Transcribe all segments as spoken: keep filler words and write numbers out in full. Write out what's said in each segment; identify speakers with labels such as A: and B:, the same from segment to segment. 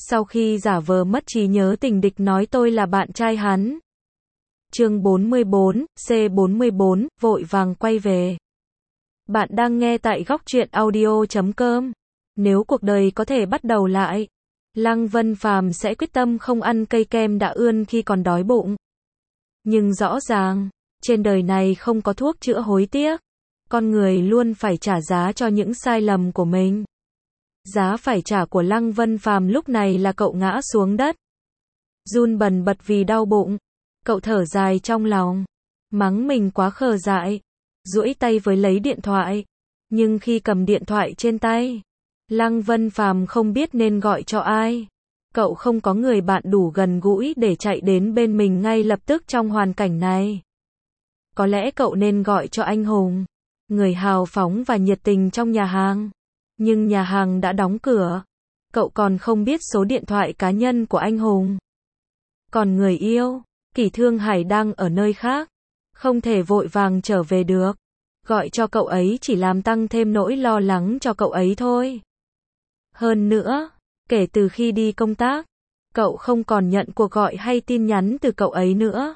A: Sau khi giả vờ mất trí nhớ tình địch nói tôi là bạn trai hắn. Chương bốn mươi bốn, C bốn mươi bốn, vội vàng quay về. Bạn đang nghe tại góc truyện audio chấm com. Nếu cuộc đời có thể bắt đầu lại, Lăng Vân Phàm sẽ quyết tâm không ăn cây kem đã ươn khi còn đói bụng. Nhưng rõ ràng, trên đời này không có thuốc chữa hối tiếc. Con người luôn phải trả giá cho những sai lầm của mình. Giá phải trả của Lăng Vân Phàm lúc này là cậu ngã xuống đất. Run bần bật vì đau bụng. Cậu thở dài trong lòng. Mắng mình quá khờ dại. Duỗi tay với lấy điện thoại. Nhưng khi cầm điện thoại trên tay, Lăng Vân Phàm không biết nên gọi cho ai. Cậu không có người bạn đủ gần gũi để chạy đến bên mình ngay lập tức trong hoàn cảnh này. Có lẽ cậu nên gọi cho anh Hùng, người hào phóng và nhiệt tình trong nhà hàng. Nhưng nhà hàng đã đóng cửa. Cậu còn không biết số điện thoại cá nhân của anh Hùng. Còn người yêu, Kỷ Thương Hải đang ở nơi khác. Không thể vội vàng trở về được. Gọi cho cậu ấy chỉ làm tăng thêm nỗi lo lắng cho cậu ấy thôi. Hơn nữa, kể từ khi đi công tác, cậu không còn nhận cuộc gọi hay tin nhắn từ cậu ấy nữa.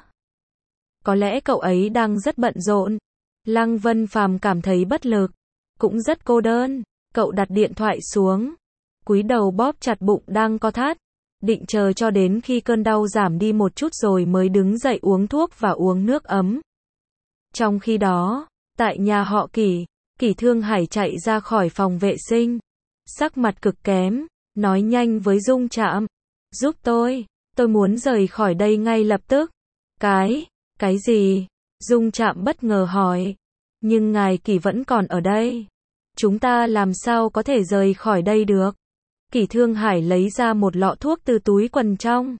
A: Có lẽ cậu ấy đang rất bận rộn. Lăng Vân Phàm cảm thấy bất lực, cũng rất cô đơn. Cậu đặt điện thoại xuống, cúi đầu bóp chặt bụng đang co thắt, định chờ cho đến khi cơn đau giảm đi một chút rồi mới đứng dậy uống thuốc và uống nước ấm. Trong khi đó, tại nhà họ Kỷ, Kỷ Thương Hải chạy ra khỏi phòng vệ sinh, sắc mặt cực kém, nói nhanh với Dung Trạm, giúp tôi, tôi muốn rời khỏi đây ngay lập tức. Cái, cái gì? Dung Trạm bất ngờ hỏi, nhưng ngài Kỷ vẫn còn ở đây. Chúng ta làm sao có thể rời khỏi đây được? Kỷ Thương Hải lấy ra một lọ thuốc từ túi quần trong,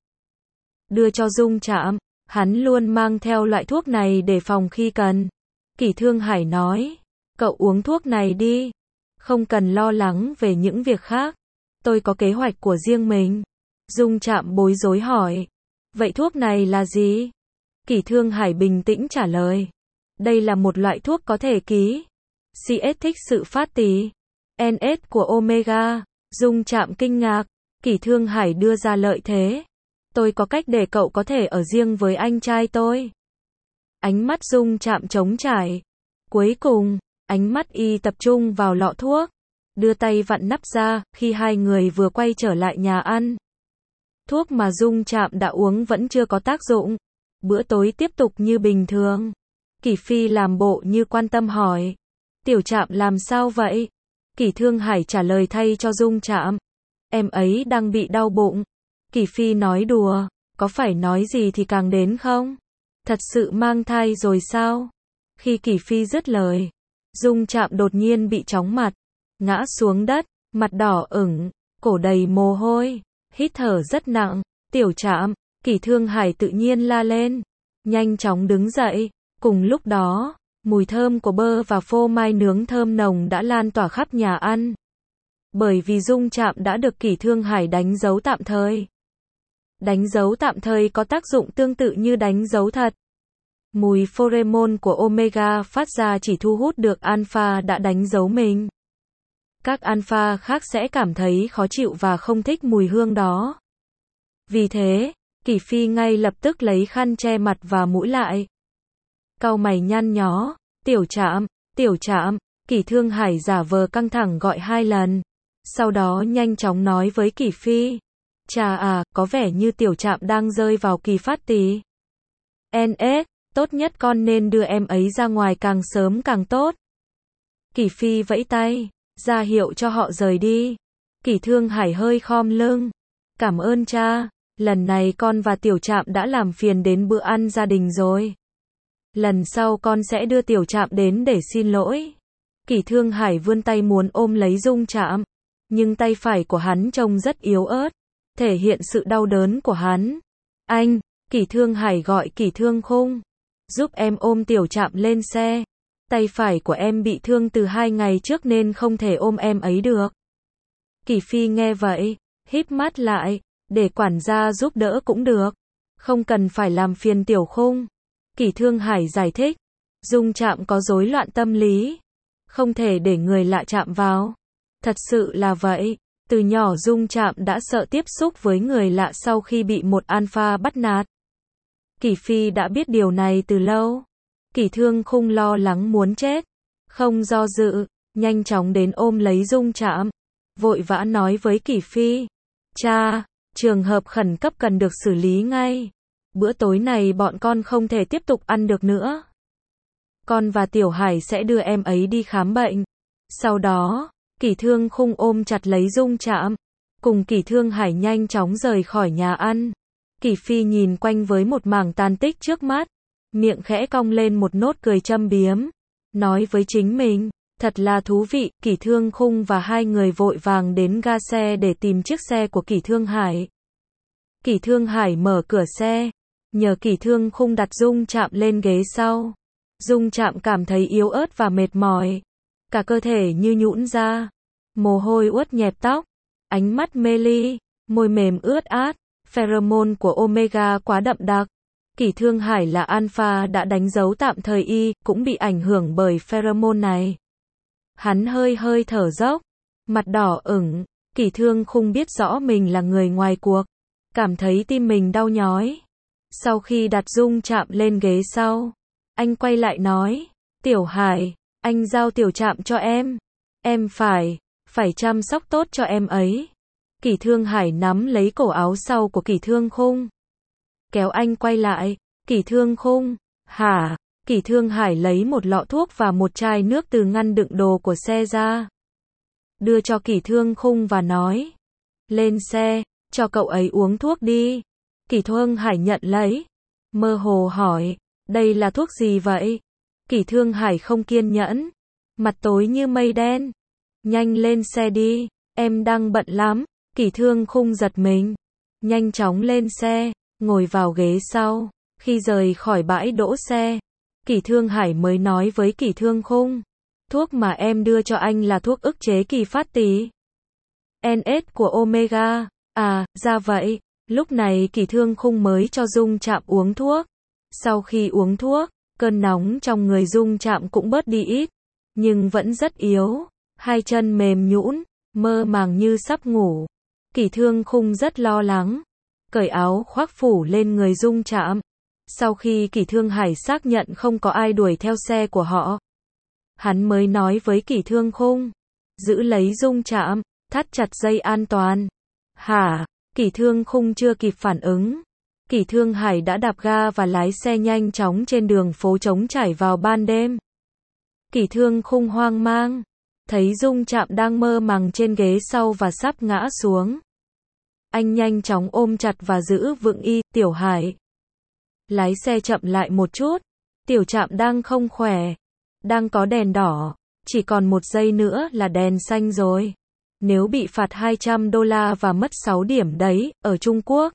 A: đưa cho Dung Trạm. Hắn luôn mang theo loại thuốc này để phòng khi cần. Kỷ Thương Hải nói, cậu uống thuốc này đi, không cần lo lắng về những việc khác. Tôi có kế hoạch của riêng mình. Dung Trạm bối rối hỏi, vậy thuốc này là gì? Kỷ Thương Hải bình tĩnh trả lời, đây là một loại thuốc có thể ký xê ét thích sự phát tì, en ét của Omega. Dung Trạm kinh ngạc. Kỷ Thương Hải đưa ra lợi thế. Tôi có cách để cậu có thể ở riêng với anh trai tôi. Ánh mắt Dung Trạm trống trải. Cuối cùng, ánh mắt y tập trung vào lọ thuốc. Đưa tay vặn nắp ra, khi hai người vừa quay trở lại nhà ăn. Thuốc mà Dung Trạm đã uống vẫn chưa có tác dụng. Bữa tối tiếp tục như bình thường. Kỷ Phi làm bộ như quan tâm hỏi, Tiểu Trạm làm sao vậy? Kỷ Thương Hải trả lời thay cho Dung Trạm, em ấy đang bị đau bụng. Kỷ Phi nói đùa, có phải nói gì thì càng đến không? Thật sự mang thai rồi sao? Khi Kỷ Phi dứt lời, Dung Trạm đột nhiên bị chóng mặt, ngã xuống đất, mặt đỏ ửng, cổ đầy mồ hôi, hít thở rất nặng. Tiểu Trạm, Kỷ Thương Hải tự nhiên la lên, nhanh chóng đứng dậy. Cùng lúc đó, mùi thơm của bơ và phô mai nướng thơm nồng đã lan tỏa khắp nhà ăn. Bởi vì Dung Trạm đã được Kỷ Thương Hải đánh dấu tạm thời. Đánh dấu tạm thời có tác dụng tương tự như đánh dấu thật. Mùi pheromone của Omega phát ra chỉ thu hút được alpha đã đánh dấu mình. Các alpha khác sẽ cảm thấy khó chịu và không thích mùi hương đó. Vì thế, Kỷ Phi ngay lập tức lấy khăn che mặt và mũi lại. Cau mày nhăn nhó, Tiểu Trạm, Tiểu Trạm. Kỷ Thương Hải giả vờ căng thẳng gọi hai lần. Sau đó nhanh chóng nói với Kỷ Phi, chà à, có vẻ như Tiểu Trạm đang rơi vào kỳ phát tì. en ét, tốt nhất con nên đưa em ấy ra ngoài càng sớm càng tốt. Kỷ Phi vẫy tay, ra hiệu cho họ rời đi. Kỷ Thương Hải hơi khom lưng, cảm ơn cha, lần này con và Tiểu Trạm đã làm phiền đến bữa ăn gia đình rồi. Lần sau con sẽ đưa Tiểu Trạm đến để xin lỗi. Kỷ Thương Hải vươn tay muốn ôm lấy Dung Trạm, nhưng tay phải của hắn trông rất yếu ớt, thể hiện sự đau đớn của hắn. Anh, Kỷ Thương Hải gọi Kỷ Thương Khung, giúp em ôm Tiểu Trạm lên xe. Tay phải của em bị thương từ hai ngày trước nên không thể ôm em ấy được. Kỷ Phi nghe vậy, híp mắt lại, để quản gia giúp đỡ cũng được. Không cần phải làm phiền Tiểu Khung. Kỷ Thương Hải giải thích, Dung Trạm có rối loạn tâm lý, không thể để người lạ chạm vào. Thật sự là vậy. Từ nhỏ Dung Trạm đã sợ tiếp xúc với người lạ sau khi bị một alpha bắt nạt. Kỷ Phi đã biết điều này từ lâu. Kỷ Thương Khung lo lắng muốn chết, không do dự, nhanh chóng đến ôm lấy Dung Trạm, vội vã nói với Kỷ Phi, cha, trường hợp khẩn cấp cần được xử lý ngay. Bữa tối này bọn con không thể tiếp tục ăn được nữa. Con và Tiểu Hải sẽ đưa em ấy đi khám bệnh. Sau đó, Kỷ Thương Khung ôm chặt lấy Dung Trạm, cùng Kỷ Thương Hải nhanh chóng rời khỏi nhà ăn. Kỷ Phi nhìn quanh với một mảng tàn tích trước mắt, miệng khẽ cong lên một nốt cười châm biếm, nói với chính mình, thật là thú vị. Kỷ Thương Khung và hai người vội vàng đến ga xe để tìm chiếc xe của Kỷ Thương Hải. Kỷ Thương Hải mở cửa xe, nhờ Kỷ Thương Khung đặt Dung Trạm lên ghế sau. Dung Trạm cảm thấy yếu ớt và mệt mỏi, cả cơ thể như nhũn ra, mồ hôi ướt nhẹp tóc, ánh mắt mê ly, môi mềm ướt át, pheromone của Omega quá đậm đặc. Kỷ Thương Hải là alpha đã đánh dấu tạm thời y, cũng bị ảnh hưởng bởi pheromone này. Hắn hơi hơi thở dốc, mặt đỏ ửng. Kỷ Thương Khung biết rõ mình là người ngoài cuộc, cảm thấy tim mình đau nhói. Sau khi đặt Dung Trạm lên ghế sau, anh quay lại nói, Tiểu Hải, anh giao Tiểu Trạm cho em. Em phải, phải chăm sóc tốt cho em ấy. Kỷ Thương Hải nắm lấy cổ áo sau của Kỷ Thương Khung, kéo anh quay lại. Kỷ Thương Khung, hả? Kỷ Thương Hải lấy một lọ thuốc và một chai nước từ ngăn đựng đồ của xe ra, đưa cho Kỷ Thương Khung và nói, lên xe, cho cậu ấy uống thuốc đi. Kỷ Thương Hải nhận lấy, mơ hồ hỏi, đây là thuốc gì vậy? Kỷ Thương Hải không kiên nhẫn, mặt tối như mây đen, nhanh lên xe đi, em đang bận lắm. Kỷ Thương Khung giật mình, nhanh chóng lên xe, ngồi vào ghế sau. Khi rời khỏi bãi đỗ xe, Kỷ Thương Hải mới nói với Kỷ Thương Khung, thuốc mà em đưa cho anh là thuốc ức chế kỳ phát tý en ét của Omega. À, ra vậy. Lúc này Kỷ Thương Khung mới cho Dung Trạm uống thuốc. Sau khi uống thuốc, cơn nóng trong người Dung Trạm cũng bớt đi ít, nhưng vẫn rất yếu, hai chân mềm nhũn, mơ màng như sắp ngủ. Kỷ Thương Khung rất lo lắng, cởi áo khoác phủ lên người Dung Trạm. Sau khi Kỷ Thương Hải xác nhận không có ai đuổi theo xe của họ, hắn mới nói với Kỷ Thương Khung, giữ lấy Dung Trạm, thắt chặt dây an toàn. Hả? Kỷ Thương Khung chưa kịp phản ứng, Kỷ Thương Hải đã đạp ga và lái xe nhanh chóng trên đường phố trống trải vào ban đêm. Kỷ Thương Khung hoang mang, thấy Dung Trạm đang mơ màng trên ghế sau và sắp ngã xuống. Anh nhanh chóng ôm chặt và giữ vững y. Tiểu Hải, lái xe chậm lại một chút, Tiểu Trạm đang không khỏe, đang có đèn đỏ, chỉ còn một giây nữa là đèn xanh rồi. Nếu bị phạt hai trăm đô la và mất sáu điểm đấy. Ở Trung Quốc,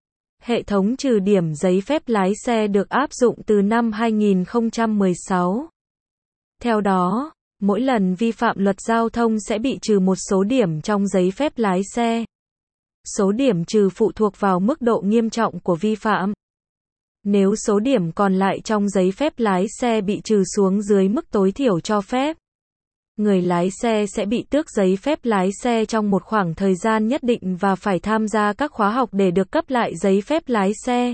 A: hệ thống trừ điểm giấy phép lái xe được áp dụng từ năm hai nghìn không trăm mười sáu. Theo đó, mỗi lần vi phạm luật giao thông sẽ bị trừ một số điểm trong giấy phép lái xe. Số điểm trừ phụ thuộc vào mức độ nghiêm trọng của vi phạm. Nếu số điểm còn lại trong giấy phép lái xe bị trừ xuống dưới mức tối thiểu cho phép, người lái xe sẽ bị tước giấy phép lái xe trong một khoảng thời gian nhất định và phải tham gia các khóa học để được cấp lại giấy phép lái xe.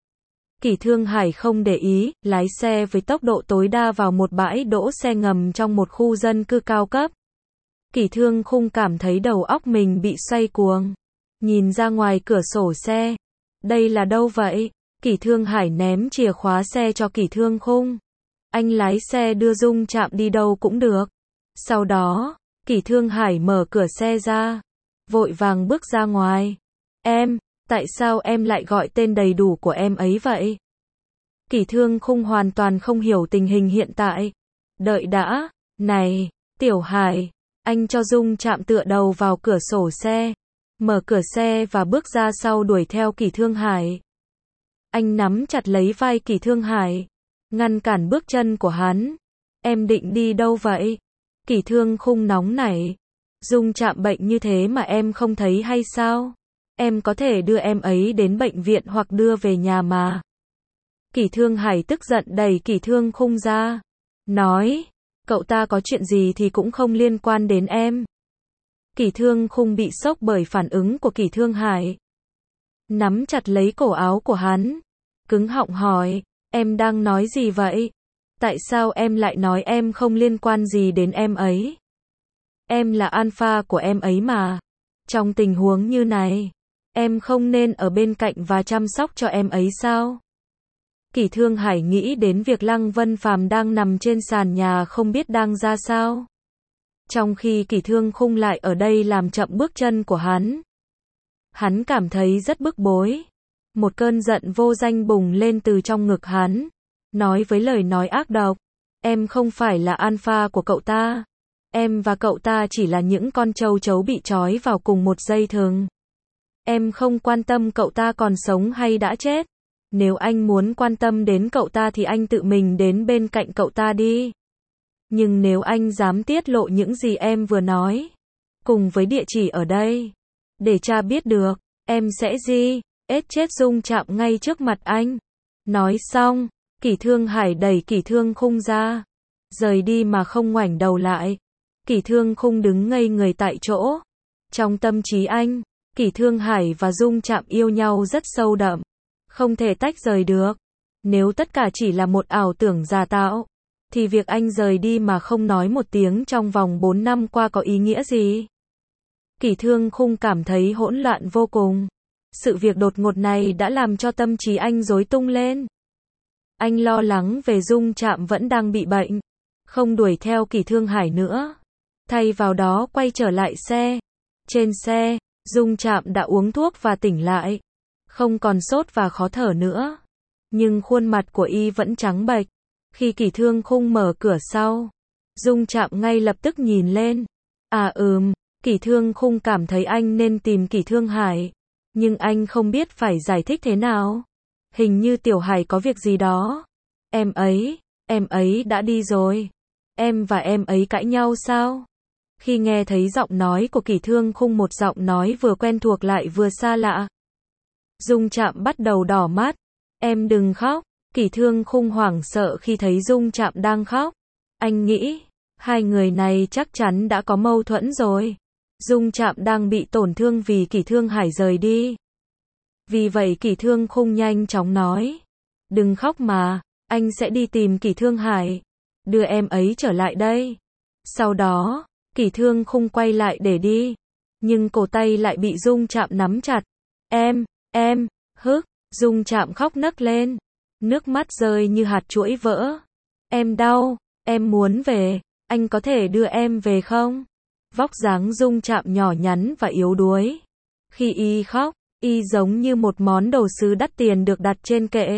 A: Kỷ Thương Hải không để ý, lái xe với tốc độ tối đa vào một bãi đỗ xe ngầm trong một khu dân cư cao cấp. Kỷ Thương Khung cảm thấy đầu óc mình bị xoay cuồng. Nhìn ra ngoài cửa sổ xe. Đây là đâu vậy? Kỷ Thương Hải ném chìa khóa xe cho Kỷ Thương Khung. Anh lái xe đưa Dung Trạm đi đâu cũng được. Sau đó, Kỷ Thương Hải mở cửa xe ra, vội vàng bước ra ngoài. Em, tại sao em lại gọi tên đầy đủ của em ấy vậy? Kỷ Thương Khung hoàn toàn không hiểu tình hình hiện tại. Đợi đã, này, Tiểu Hải, anh cho Dung Trạm tựa đầu vào cửa sổ xe, mở cửa xe và bước ra sau đuổi theo Kỷ Thương Hải. Anh nắm chặt lấy vai Kỷ Thương Hải, ngăn cản bước chân của hắn. Em định đi đâu vậy? Kỷ Thương Khung nóng nảy. Dung Trạm bệnh như thế mà em không thấy hay sao? Em có thể đưa em ấy đến bệnh viện hoặc đưa về nhà mà. Kỷ Thương Hải tức giận đẩy Kỷ Thương Khung ra, nói, cậu ta có chuyện gì thì cũng không liên quan đến em. Kỷ Thương Khung bị sốc bởi phản ứng của Kỷ Thương Hải. Nắm chặt lấy cổ áo của hắn. Cứng họng hỏi, em đang nói gì vậy? Tại sao em lại nói em không liên quan gì đến em ấy? Em là alpha của em ấy mà. Trong tình huống như này, em không nên ở bên cạnh và chăm sóc cho em ấy sao? Kỷ Thương Hải nghĩ đến việc Lăng Vân Phàm đang nằm trên sàn nhà không biết đang ra sao. Trong khi Kỷ Thương Khung lại ở đây làm chậm bước chân của hắn. Hắn cảm thấy rất bức bối. Một cơn giận vô danh bùng lên từ trong ngực hắn. Nói với lời nói ác độc. Em không phải là alpha của cậu ta. Em và cậu ta chỉ là những con trâu chấu bị trói vào cùng một dây thừng. Em không quan tâm cậu ta còn sống hay đã chết. Nếu anh muốn quan tâm đến cậu ta thì anh tự mình đến bên cạnh cậu ta đi. Nhưng nếu anh dám tiết lộ những gì em vừa nói, cùng với địa chỉ ở đây, để cha biết được, em sẽ gì? Ết chết Dung Trạm ngay trước mặt anh. Nói xong, Kỷ Thương Hải đẩy Kỷ Thương Khung ra, rời đi mà không ngoảnh đầu lại. Kỷ Thương Khung đứng ngây người tại chỗ. Trong tâm trí anh, Kỷ Thương Hải và Dung Trạm yêu nhau rất sâu đậm, không thể tách rời được. Nếu tất cả chỉ là một ảo tưởng giả tạo, thì việc anh rời đi mà không nói một tiếng trong vòng bốn năm qua có ý nghĩa gì? Kỷ Thương Khung cảm thấy hỗn loạn vô cùng. Sự việc đột ngột này đã làm cho tâm trí anh rối tung lên. Anh lo lắng về Dung Trạm vẫn đang bị bệnh, không đuổi theo Kỷ Thương Hải nữa. Thay vào đó quay trở lại xe. Trên xe, Dung Trạm đã uống thuốc và tỉnh lại. Không còn sốt và khó thở nữa. Nhưng khuôn mặt của y vẫn trắng bệch. Khi Kỷ Thương Khung mở cửa sau, Dung Trạm ngay lập tức nhìn lên. À ừm, Kỷ Thương Khung cảm thấy anh nên tìm Kỷ Thương Hải. Nhưng anh không biết phải giải thích thế nào. Hình như Tiểu Hải có việc gì đó. Em ấy, em ấy đã đi rồi. Em và em ấy cãi nhau sao? Khi nghe thấy giọng nói của Kỷ Thương Khung, một giọng nói vừa quen thuộc lại vừa xa lạ, Dung Trạm bắt đầu đỏ mắt. Em đừng khóc. Kỷ Thương Khung hoảng sợ khi thấy Dung Trạm đang khóc. Anh nghĩ, hai người này chắc chắn đã có mâu thuẫn rồi. Dung Trạm đang bị tổn thương vì Kỷ Thương Hải rời đi. Vì vậy Kỷ Thương Khung nhanh chóng nói. Đừng khóc mà, anh sẽ đi tìm Kỷ Thương Hải. Đưa em ấy trở lại đây. Sau đó, Kỷ Thương Khung quay lại để đi. Nhưng cổ tay lại bị Dung Trạm nắm chặt. Em, em, hức, Dung Trạm khóc nấc lên. Nước mắt rơi như hạt chuỗi vỡ. Em đau, em muốn về, anh có thể đưa em về không? Vóc dáng Dung Trạm nhỏ nhắn và yếu đuối. Khi y khóc, y giống như một món đồ sứ đắt tiền được đặt trên kệ.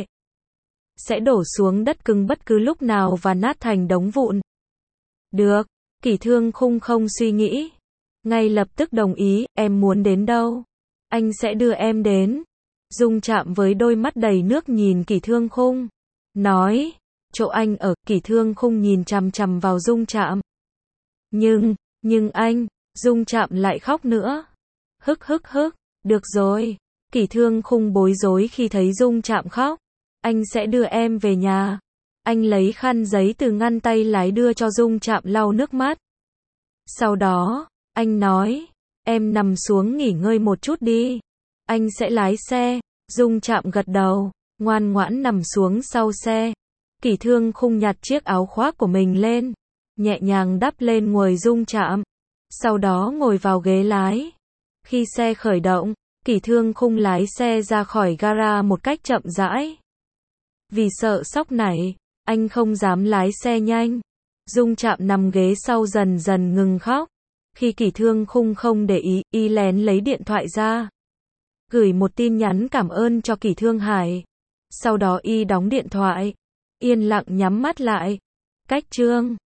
A: Sẽ đổ xuống đất cứng bất cứ lúc nào và nát thành đống vụn. Được, Kỷ Thương Khung không suy nghĩ. Ngay lập tức đồng ý, em muốn đến đâu? Anh sẽ đưa em đến. Dung Trạm với đôi mắt đầy nước nhìn Kỷ Thương Khung. Nói, chỗ anh ở. Kỷ Thương Khung nhìn chằm chằm vào Dung Trạm. Nhưng, nhưng anh, Dung Trạm lại khóc nữa. Hức hức hức, được rồi. Kỷ Thương Khung bối rối khi thấy Dung Trạm khóc. Anh sẽ đưa em về nhà. Anh lấy khăn giấy từ ngăn tay lái đưa cho Dung Trạm lau nước mắt. Sau đó, anh nói, em nằm xuống nghỉ ngơi một chút đi. Anh sẽ lái xe. Dung Trạm gật đầu, ngoan ngoãn nằm xuống sau xe. Kỷ Thương Khung nhặt chiếc áo khoác của mình lên, nhẹ nhàng đắp lên người Dung Trạm. Sau đó ngồi vào ghế lái. Khi xe khởi động, Kỷ Thương Khung lái xe ra khỏi gara một cách chậm rãi. Vì sợ sốc nảy, anh không dám lái xe nhanh. Dung Trạm nằm ghế sau dần dần ngừng khóc. Khi Kỷ Thương Khung không để ý, y lén lấy điện thoại ra, gửi một tin nhắn cảm ơn cho Kỷ Thương Hải. Sau đó y đóng điện thoại, yên lặng nhắm mắt lại. Cách chương